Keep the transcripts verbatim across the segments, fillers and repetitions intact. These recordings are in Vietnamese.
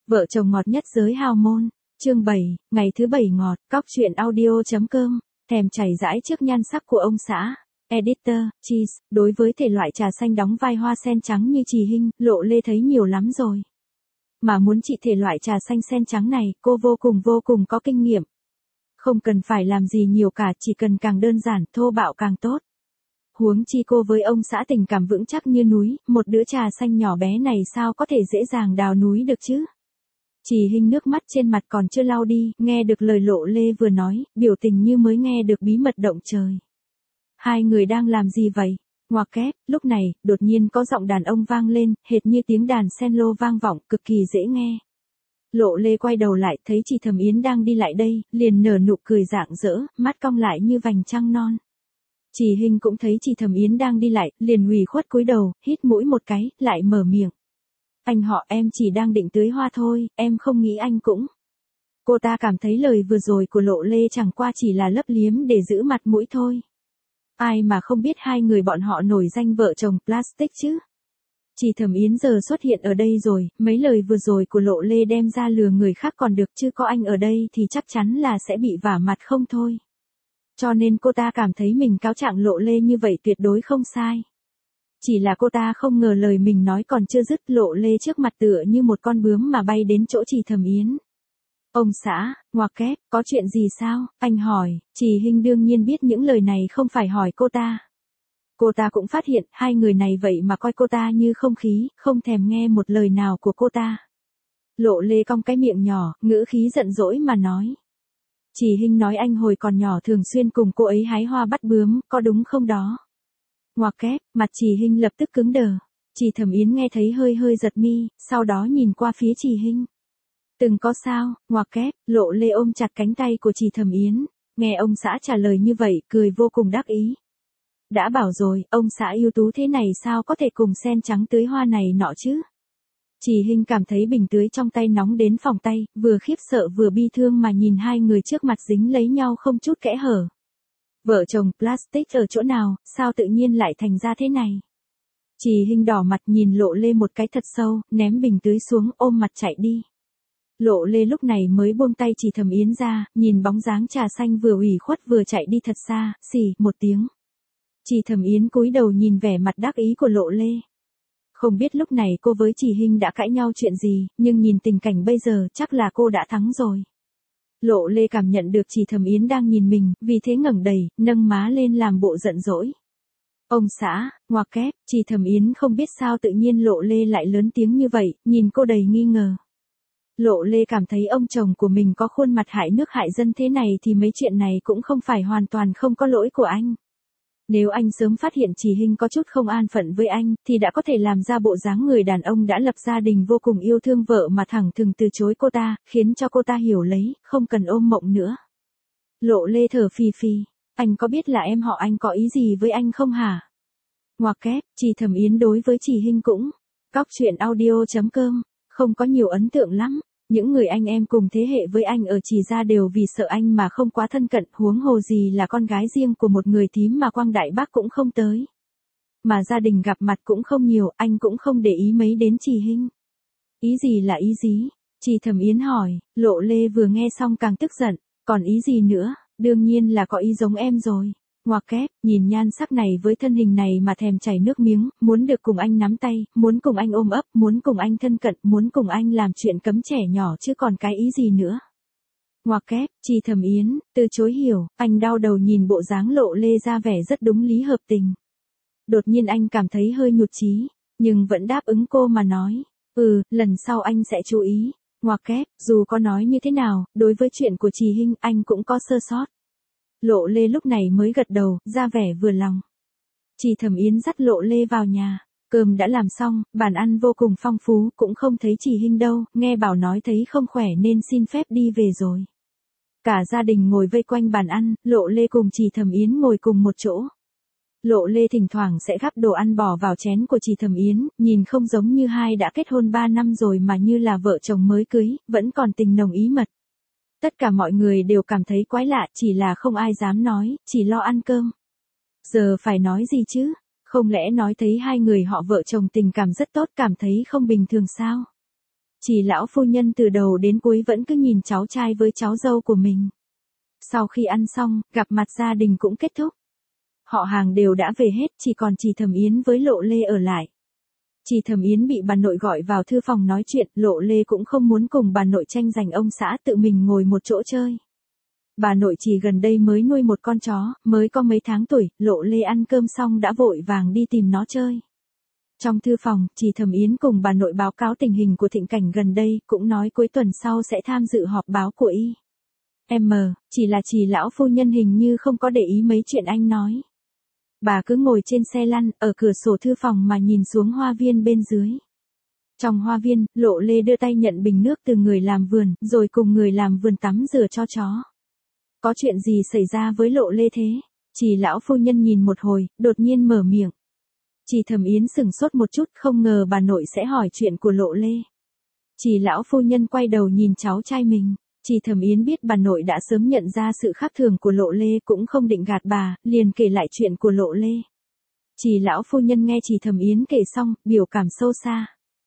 Vợ chồng ngọt nhất giới hào môn. Chương bảy, ngày thứ bảy ngọt, cóc truyện audio.com, thèm chảy rãi trước nhan sắc của ông xã. Editor, Cheese, đối với thể loại trà xanh đóng vai hoa sen trắng như Trì Hinh, Lộ Lê thấy nhiều lắm rồi. Mà muốn trị thể loại trà xanh sen trắng này, cô vô cùng vô cùng có kinh nghiệm. Không cần phải làm gì nhiều cả, chỉ cần càng đơn giản, thô bạo càng tốt. Huống chi cô với ông xã tình cảm vững chắc như núi, một đứa trà xanh nhỏ bé này sao có thể dễ dàng đào núi được chứ? Trì Hinh nước mắt trên mặt còn chưa lau đi, nghe được lời Lộ Lê vừa nói, biểu tình như mới nghe được bí mật động trời. Hai người đang làm gì vậy? Ngoặc kép, lúc này, đột nhiên có giọng đàn ông vang lên, hệt như tiếng đàn cello vang vọng, cực kỳ dễ nghe. Lộ Lê quay đầu lại, thấy chị Thẩm Yến đang đi lại đây, liền nở nụ cười rạng rỡ, mắt cong lại như vành trăng non. Trì Hinh cũng thấy chị Thẩm Yến đang đi lại, liền ủy khuất cúi đầu, hít mũi một cái, lại mở miệng. Anh họ em chỉ đang định tưới hoa thôi, em không nghĩ anh cũng. Cô ta cảm thấy lời vừa rồi của Lộ Lê chẳng qua chỉ là lấp liếm để giữ mặt mũi thôi. Ai mà không biết hai người bọn họ nổi danh vợ chồng plastic chứ. Chị Thẩm Yến giờ xuất hiện ở đây rồi, mấy lời vừa rồi của Lộ Lê đem ra lừa người khác còn được chứ có anh ở đây thì chắc chắn là sẽ bị vả mặt không thôi. Cho nên cô ta cảm thấy mình cáo trạng Lộ Lê như vậy tuyệt đối không sai. Chỉ là cô ta không ngờ lời mình nói còn chưa dứt, Lộ Lê trước mặt tựa như một con bướm mà bay đến chỗ chị Thẩm Yến. Ông xã, ngoặc kép, có chuyện gì sao? Anh hỏi. Trì Hinh đương nhiên biết những lời này không phải hỏi cô ta. Cô ta cũng phát hiện hai người này vậy mà coi cô ta như không khí, không thèm nghe một lời nào của cô ta. Lộ Lê cong cái miệng nhỏ, ngữ khí giận dỗi mà nói. Trì Hinh nói anh hồi còn nhỏ thường xuyên cùng cô ấy hái hoa bắt bướm, có đúng không đó? Ngoặc kép, mặt Trì Hinh lập tức cứng đờ. Chị Thẩm Yến nghe thấy hơi hơi giật mi, sau đó nhìn qua phía Trì Hinh. Từng có sao? Ngoặc kép, Lộ Lê ôm chặt cánh tay của chị Thẩm Yến, nghe ông xã trả lời như vậy, cười vô cùng đắc ý. Đã bảo rồi, ông xã ưu tú thế này sao có thể cùng sen trắng tưới hoa này nọ chứ? Trì Hinh cảm thấy bình tưới trong tay nóng đến phỏng tay, vừa khiếp sợ vừa bi thương mà nhìn hai người trước mặt dính lấy nhau không chút kẽ hở. Vợ chồng plastic ở chỗ nào, sao tự nhiên lại thành ra thế này? Trì Hinh đỏ mặt nhìn Lộ Lê một cái thật sâu, ném bình tưới xuống, ôm mặt chạy đi. Lộ Lê lúc này mới buông tay chị Thẩm Yến ra, nhìn bóng dáng trà xanh vừa ủy khuất vừa chạy đi thật xa, xì một tiếng. Chị Thẩm Yến cúi đầu nhìn vẻ mặt đắc ý của Lộ Lê. Không biết lúc này cô với Trì Hinh đã cãi nhau chuyện gì, nhưng nhìn tình cảnh bây giờ chắc là cô đã thắng rồi. Lộ Lê cảm nhận được chị Thẩm Yến đang nhìn mình, vì thế ngẩng đầy, nâng má lên làm bộ giận dỗi. Ông xã, ngoặc kép, chị Thẩm Yến không biết sao tự nhiên Lộ Lê lại lớn tiếng như vậy, nhìn cô đầy nghi ngờ. Lộ Lê cảm thấy ông chồng của mình có khuôn mặt hại nước hại dân thế này thì mấy chuyện này cũng không phải hoàn toàn không có lỗi của anh. Nếu anh sớm phát hiện Trì Hinh có chút không an phận với anh, thì đã có thể làm ra bộ dáng người đàn ông đã lập gia đình vô cùng yêu thương vợ mà thẳng thừng từ chối cô ta, khiến cho cô ta hiểu lấy, không cần ôm mộng nữa. Lộ Lê thở phì phì, anh có biết là em họ anh có ý gì với anh không hả? Ngoặc kép, chị Thẩm Yến đối với Trì Hinh cũng, cóc truyện audio.com, không có nhiều ấn tượng lắm. Những người anh em cùng thế hệ với anh ở Trì gia đều vì sợ anh mà không quá thân cận, huống hồ gì là con gái riêng của một người thím mà Quang Đại Bác cũng không tới. Mà gia đình gặp mặt cũng không nhiều, anh cũng không để ý mấy đến Trì Hinh. Ý gì là ý gì? Chị Thẩm Yến hỏi. Lộ Lê vừa nghe xong càng tức giận, còn ý gì nữa, đương nhiên là có ý giống em rồi. Ngoặc kép, nhìn nhan sắc này với thân hình này mà thèm chảy nước miếng, muốn được cùng anh nắm tay, muốn cùng anh ôm ấp, muốn cùng anh thân cận, muốn cùng anh làm chuyện cấm trẻ nhỏ chứ còn cái ý gì nữa. Ngoặc kép, chị Thẩm Yến, từ chối hiểu, anh đau đầu nhìn bộ dáng Lộ Lê ra vẻ rất đúng lý hợp tình. Đột nhiên anh cảm thấy hơi nhụt chí, nhưng vẫn đáp ứng cô mà nói, ừ, lần sau anh sẽ chú ý. Ngoặc kép, dù có nói như thế nào, đối với chuyện của Trì Hinh anh cũng có sơ sót. Lộ Lê lúc này mới gật đầu, ra vẻ vừa lòng. Chị Thẩm Yến dắt Lộ Lê vào nhà, cơm đã làm xong, bàn ăn vô cùng phong phú, cũng không thấy Trì Hinh đâu, nghe bảo nói thấy không khỏe nên xin phép đi về rồi. Cả gia đình ngồi vây quanh bàn ăn, Lộ Lê cùng chị Thẩm Yến ngồi cùng một chỗ. Lộ Lê thỉnh thoảng sẽ gắp đồ ăn bỏ vào chén của chị Thẩm Yến, nhìn không giống như hai đã kết hôn ba năm rồi mà như là vợ chồng mới cưới, vẫn còn tình nồng ý mật. Tất cả mọi người đều cảm thấy quái lạ, chỉ là không ai dám nói, chỉ lo ăn cơm. Giờ phải nói gì chứ? Không lẽ nói thấy hai người họ vợ chồng tình cảm rất tốt cảm thấy không bình thường sao? Chỉ lão phu nhân từ đầu đến cuối vẫn cứ nhìn cháu trai với cháu dâu của mình. Sau khi ăn xong, gặp mặt gia đình cũng kết thúc. Họ hàng đều đã về hết, chỉ còn chị Thẩm Yến với Lộ Lê ở lại. Chị Thẩm Yến bị bà nội gọi vào thư phòng nói chuyện, Lộ Lê cũng không muốn cùng bà nội tranh giành ông xã, tự mình ngồi một chỗ chơi. Bà nội chỉ gần đây mới nuôi một con chó, mới có mấy tháng tuổi, Lộ Lê ăn cơm xong đã vội vàng đi tìm nó chơi. Trong thư phòng, chị Thẩm Yến cùng bà nội báo cáo tình hình của Thịnh Cảnh gần đây, cũng nói cuối tuần sau sẽ tham dự họp báo của y. Em mờ, chỉ là chị lão phu nhân hình như không có để ý mấy chuyện anh nói. Bà cứ ngồi trên xe lăn, ở cửa sổ thư phòng mà nhìn xuống hoa viên bên dưới. Trong hoa viên, Lộ Lê đưa tay nhận bình nước từ người làm vườn, rồi cùng người làm vườn tắm rửa cho chó. Có chuyện gì xảy ra với Lộ Lê thế? Chị lão phu nhân nhìn một hồi, đột nhiên mở miệng. Chị Thẩm Yến sửng sốt một chút, không ngờ bà nội sẽ hỏi chuyện của Lộ Lê. Chị lão phu nhân quay đầu nhìn cháu trai mình. Chị Thẩm Yến biết bà nội đã sớm nhận ra sự khác thường của Lộ Lê, cũng không định gạt bà, liền kể lại chuyện của Lộ Lê. Chị lão phu nhân nghe chị Thẩm Yến kể xong, biểu cảm sâu xa.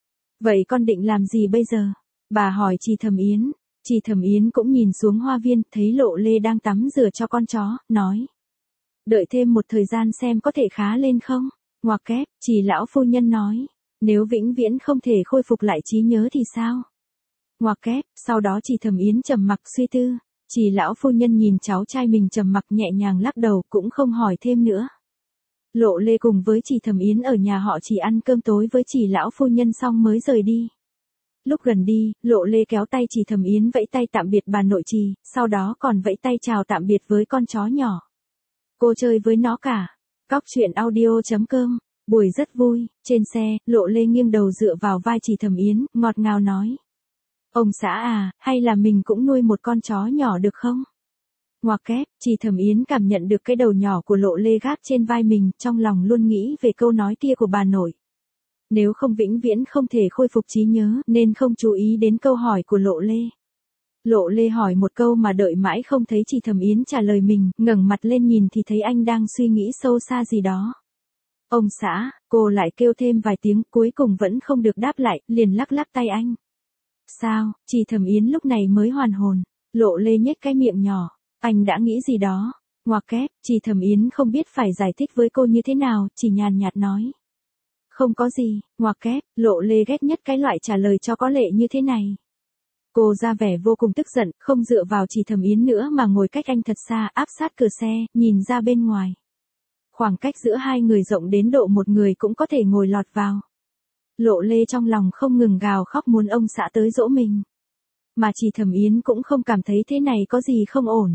Vậy con định làm gì bây giờ? Bà hỏi chị Thẩm Yến. Chị Thẩm Yến cũng nhìn xuống hoa viên, thấy Lộ Lê đang tắm rửa cho con chó, nói. Đợi thêm một thời gian xem có thể khá lên không? Ngoặc kép, chị lão phu nhân nói. Nếu vĩnh viễn không thể khôi phục lại trí nhớ thì sao? Ngoặc kép, sau đó chị Thẩm Yến trầm mặc suy tư. Chị lão phu nhân nhìn cháu trai mình trầm mặc nhẹ nhàng lắc đầu, cũng không hỏi thêm nữa. Lộ Lê cùng với chị Thẩm Yến ở nhà họ chỉ ăn cơm tối với chị lão phu nhân xong mới rời đi. Lúc gần đi, Lộ Lê kéo tay chị Thẩm Yến vẫy tay tạm biệt bà nội chị, sau đó còn vẫy tay chào tạm biệt với con chó nhỏ. Cô chơi với nó cả. Cóc truyện audio chấm com. Buổi rất vui, trên xe, Lộ Lê nghiêng đầu dựa vào vai chị Thẩm Yến, ngọt ngào nói. Ông xã à, hay là mình cũng nuôi một con chó nhỏ được không? Ngoặc kép, chị Thẩm Yến cảm nhận được cái đầu nhỏ của Lộ Lê gác trên vai mình, trong lòng luôn nghĩ về câu nói kia của bà nội. Nếu không vĩnh viễn không thể khôi phục trí nhớ, nên không chú ý đến câu hỏi của Lộ Lê. Lộ Lê hỏi một câu mà đợi mãi không thấy chị Thẩm Yến trả lời mình, ngẩng mặt lên nhìn thì thấy anh đang suy nghĩ sâu xa gì đó. Ông xã, cô lại kêu thêm vài tiếng, cuối cùng vẫn không được đáp lại, liền lắc lắc tay anh. Sao, chị Thẩm Yến lúc này mới hoàn hồn. Lộ Lê nhếch cái miệng nhỏ. Anh đã nghĩ gì đó? Ngoặc kép, chị Thẩm Yến không biết phải giải thích với cô như thế nào, chỉ nhàn nhạt nói. Không có gì, ngoặc kép, Lộ Lê ghét nhất cái loại trả lời cho có lệ như thế này. Cô ra vẻ vô cùng tức giận, không dựa vào chị Thẩm Yến nữa mà ngồi cách anh thật xa, áp sát cửa xe, nhìn ra bên ngoài. Khoảng cách giữa hai người rộng đến độ một người cũng có thể ngồi lọt vào. Lộ Lê trong lòng không ngừng gào khóc muốn ông xã tới dỗ mình. Mà chị Thẩm Yến cũng không cảm thấy thế này có gì không ổn.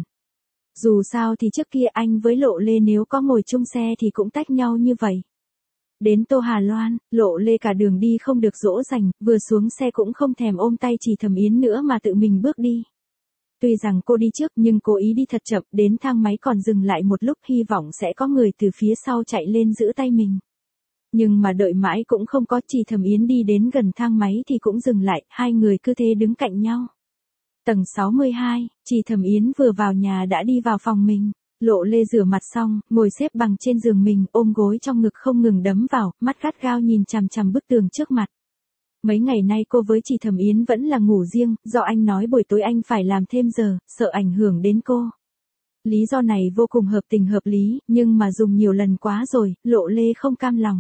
Dù sao thì trước kia anh với Lộ Lê nếu có ngồi chung xe thì cũng tách nhau như vậy. Đến Tô Hà Loan, Lộ Lê cả đường đi không được dỗ dành, vừa xuống xe cũng không thèm ôm tay chị Thẩm Yến nữa mà tự mình bước đi. Tuy rằng cô đi trước nhưng cố ý đi thật chậm, đến thang máy còn dừng lại một lúc hy vọng sẽ có người từ phía sau chạy lên giữ tay mình. Nhưng mà đợi mãi cũng không có, chị Thẩm Yến đi đến gần thang máy thì cũng dừng lại, hai người cứ thế đứng cạnh nhau. Tầng sáu mươi hai, chị Thẩm Yến vừa vào nhà đã đi vào phòng mình. Lộ Lê rửa mặt xong, ngồi xếp bằng trên giường mình, ôm gối trong ngực không ngừng đấm vào, mắt gắt gao nhìn chằm chằm bức tường trước mặt. Mấy ngày nay cô với chị Thẩm Yến vẫn là ngủ riêng, do anh nói buổi tối anh phải làm thêm giờ, sợ ảnh hưởng đến cô. Lý do này vô cùng hợp tình hợp lý, nhưng mà dùng nhiều lần quá rồi, Lộ Lê không cam lòng.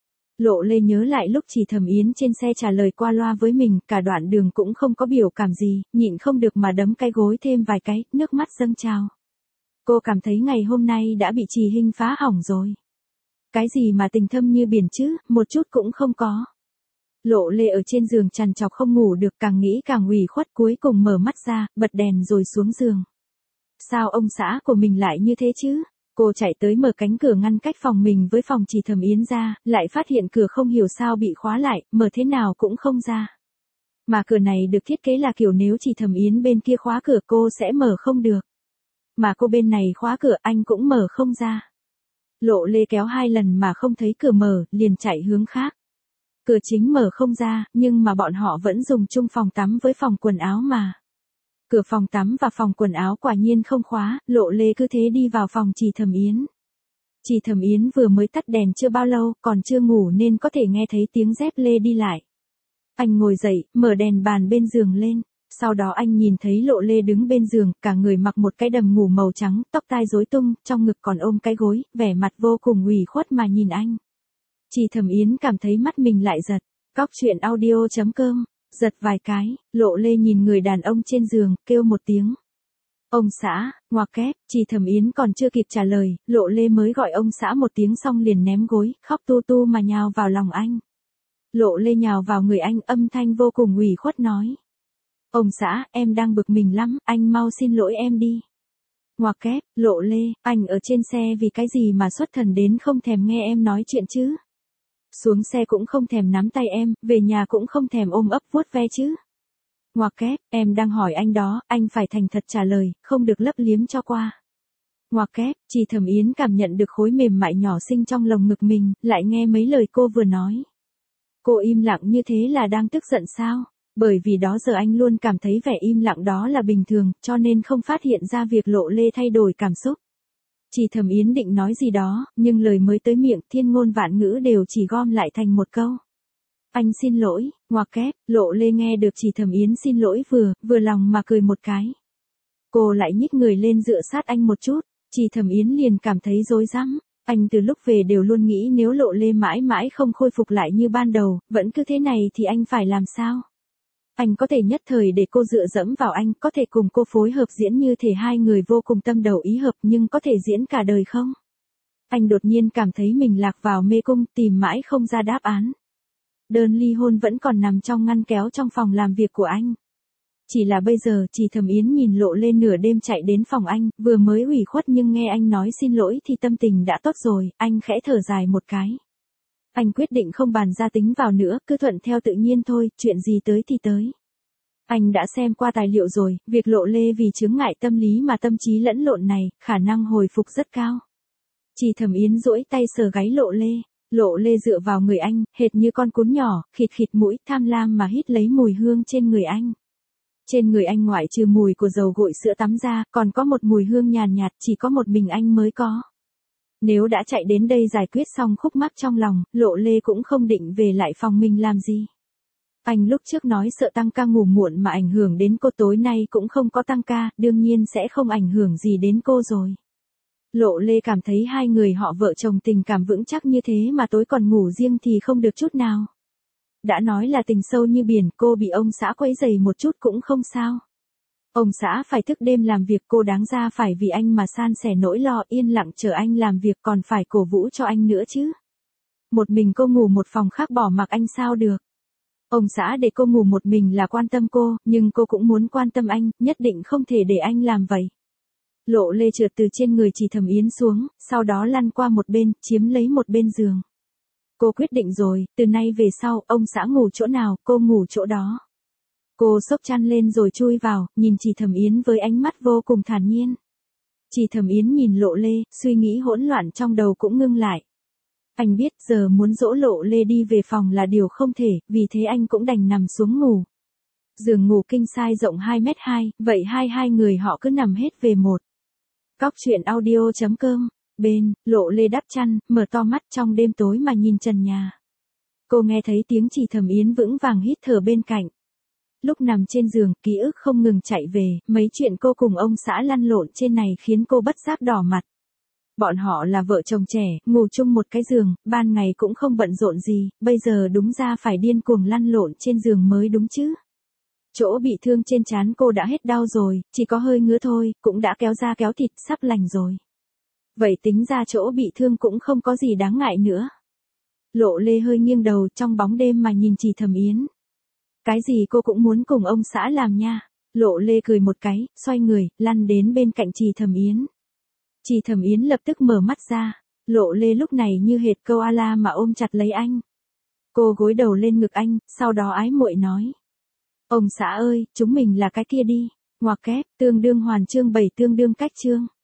Lộ Lê nhớ lại lúc chị Thẩm Yến trên xe trả lời qua loa với mình, cả đoạn đường cũng không có biểu cảm gì, nhịn không được mà đấm cái gối thêm vài cái, nước mắt dâng trào. Cô cảm thấy ngày hôm nay đã bị chị Hinh phá hỏng rồi. Cái gì mà tình thâm như biển chứ, một chút cũng không có. Lộ Lê ở trên giường trằn trọc không ngủ được, càng nghĩ càng ủy khuất, cuối cùng mở mắt ra, bật đèn rồi xuống giường. Sao ông xã của mình lại như thế chứ? Cô chạy tới mở cánh cửa ngăn cách phòng mình với phòng chị Thẩm Yến ra, lại phát hiện cửa không hiểu sao bị khóa lại, mở thế nào cũng không ra. Mà cửa này được thiết kế là kiểu nếu chị Thẩm Yến bên kia khóa cửa cô sẽ mở không được. Mà cô bên này khóa cửa anh cũng mở không ra. Lộ Lê kéo hai lần mà không thấy cửa mở, liền chạy hướng khác. Cửa chính mở không ra, nhưng mà bọn họ vẫn dùng chung phòng tắm với phòng quần áo mà. Cửa phòng tắm và phòng quần áo quả nhiên không khóa, Lộ Lê cứ thế đi vào phòng chị Thẩm Yến. Chị Thẩm Yến vừa mới tắt đèn chưa bao lâu, còn chưa ngủ nên có thể nghe thấy tiếng dép lê đi lại. Anh ngồi dậy, mở đèn bàn bên giường lên. Sau đó anh nhìn thấy Lộ Lê đứng bên giường, cả người mặc một cái đầm ngủ màu trắng, tóc tai rối tung, trong ngực còn ôm cái gối, vẻ mặt vô cùng ủy khuất mà nhìn anh. Chị Thẩm Yến cảm thấy mắt mình lại giật. Cóc truyện audio chấm com, giật vài cái, Lộ Lê nhìn người đàn ông trên giường, kêu một tiếng. Ông xã, ngoặc kép, chị Thẩm Yến còn chưa kịp trả lời, Lộ Lê mới gọi ông xã một tiếng xong liền ném gối, khóc tu tu mà nhào vào lòng anh. Lộ Lê nhào vào người anh, âm thanh vô cùng ủy khuất nói. Ông xã, em đang bực mình lắm, anh mau xin lỗi em đi. Ngoặc kép, Lộ Lê, anh ở trên xe vì cái gì mà xuất thần đến không thèm nghe em nói chuyện chứ? Xuống xe cũng không thèm nắm tay em, về nhà cũng không thèm ôm ấp vuốt ve chứ? Ngoặc kép, em đang hỏi anh đó, anh phải thành thật trả lời, không được lấp liếm cho qua. Ngoặc kép, chị Thẩm Yến cảm nhận được khối mềm mại nhỏ xinh trong lồng ngực mình, lại nghe mấy lời cô vừa nói. Cô im lặng như thế là đang tức giận sao? Bởi vì đó giờ anh luôn cảm thấy vẻ im lặng đó là bình thường, cho nên không phát hiện ra việc Lộ Lê thay đổi cảm xúc. Chị Thẩm Yến định nói gì đó, nhưng lời mới tới miệng, thiên ngôn vạn ngữ đều chỉ gom lại thành một câu. Anh xin lỗi, ngoặc kép, Lộ Lê nghe được chị Thẩm Yến xin lỗi vừa, vừa lòng mà cười một cái. Cô lại nhích người lên dựa sát anh một chút, chị Thẩm Yến liền cảm thấy rối rắm. Anh từ lúc về đều luôn nghĩ nếu Lộ Lê mãi mãi không khôi phục lại như ban đầu, vẫn cứ thế này thì anh phải làm sao? Anh có thể nhất thời để cô dựa dẫm vào anh, có thể cùng cô phối hợp diễn như thể hai người vô cùng tâm đầu ý hợp nhưng có thể diễn cả đời không? Anh đột nhiên cảm thấy mình lạc vào mê cung, tìm mãi không ra đáp án. Đơn ly hôn vẫn còn nằm trong ngăn kéo trong phòng làm việc của anh. Chỉ là bây giờ chị Thẩm Yến nhìn Lộ Lê nửa đêm chạy đến phòng anh, vừa mới ủy khuất nhưng nghe anh nói xin lỗi thì tâm tình đã tốt rồi, anh khẽ thở dài một cái. Anh quyết định không bàn ra tính vào nữa, cứ thuận theo tự nhiên thôi, chuyện gì tới thì tới. Anh đã xem qua tài liệu rồi, việc Lộ Lê vì chướng ngại tâm lý mà tâm trí lẫn lộn này, khả năng hồi phục rất cao. Chị Thẩm Yến duỗi tay sờ gáy Lộ Lê. Lộ Lê dựa vào người anh, hệt như con cún nhỏ, khịt khịt mũi, tham lam mà hít lấy mùi hương trên người anh. Trên người anh ngoại trừ mùi của dầu gội sữa tắm ra, còn có một mùi hương nhàn nhạt, chỉ có một mình anh mới có. Nếu đã chạy đến đây giải quyết xong khúc mắc trong lòng, Lộ Lê cũng không định về lại phòng mình làm gì. Anh lúc trước nói sợ tăng ca ngủ muộn mà ảnh hưởng đến cô, tối nay cũng không có tăng ca, đương nhiên sẽ không ảnh hưởng gì đến cô rồi. Lộ Lê cảm thấy hai người họ vợ chồng tình cảm vững chắc như thế mà tối còn ngủ riêng thì không được chút nào. Đã nói là tình sâu như biển, cô bị ông xã quấy rầy một chút cũng không sao. Ông xã phải thức đêm làm việc, cô đáng ra phải vì anh mà san sẻ nỗi lo, yên lặng chờ anh làm việc, còn phải cổ vũ cho anh nữa chứ. Một mình cô ngủ một phòng khác bỏ mặc anh sao được. Ông xã để cô ngủ một mình là quan tâm cô, nhưng cô cũng muốn quan tâm anh, nhất định không thể để anh làm vậy. Lộ Lê trượt từ trên người chị Thẩm Yến xuống, sau đó lăn qua một bên, chiếm lấy một bên giường. Cô quyết định rồi, từ nay về sau, ông xã ngủ chỗ nào, cô ngủ chỗ đó. Cô xốc chăn lên rồi chui vào, nhìn chị Thẩm Yến với ánh mắt vô cùng thản nhiên. Chị Thẩm Yến nhìn Lộ Lê, suy nghĩ hỗn loạn trong đầu cũng ngưng lại. Anh biết giờ muốn dỗ Lộ Lê đi về phòng là điều không thể, vì thế anh cũng đành nằm xuống ngủ. Giường ngủ king size rộng hai mét hai, vậy hai hai người họ cứ nằm hết về một. Cóc truyện audio chấm com. Bên, Lộ Lê đắp chăn, mở to mắt trong đêm tối mà nhìn trần nhà. Cô nghe thấy tiếng chị Thẩm Yến vững vàng hít thở bên cạnh. Lúc nằm trên giường, ký ức không ngừng chạy về, mấy chuyện cô cùng ông xã lăn lộn trên này khiến cô bất giác đỏ mặt. Bọn họ là vợ chồng trẻ, ngủ chung một cái giường, ban ngày cũng không bận rộn gì, bây giờ đúng ra phải điên cuồng lăn lộn trên giường mới đúng chứ. Chỗ bị thương trên trán cô đã hết đau rồi, chỉ có hơi ngứa thôi, cũng đã kéo da kéo thịt, sắp lành rồi. Vậy tính ra chỗ bị thương cũng không có gì đáng ngại nữa. Lộ Lê hơi nghiêng đầu trong bóng đêm mà nhìn chị Thẩm Yến. Cái gì cô cũng muốn cùng ông xã làm nha. Lộ Lê cười một cái, xoay người, lăn đến bên cạnh chị Thẩm Yến. Chị Thẩm Yến lập tức mở mắt ra. Lộ Lê lúc này như hệt koala mà ôm chặt lấy anh. Cô gối đầu lên ngực anh, sau đó ái muội nói. Ông xã ơi, chúng mình là cái kia đi. Ngoặc kép, tương đương hoàn chương bảy tương đương cách chương.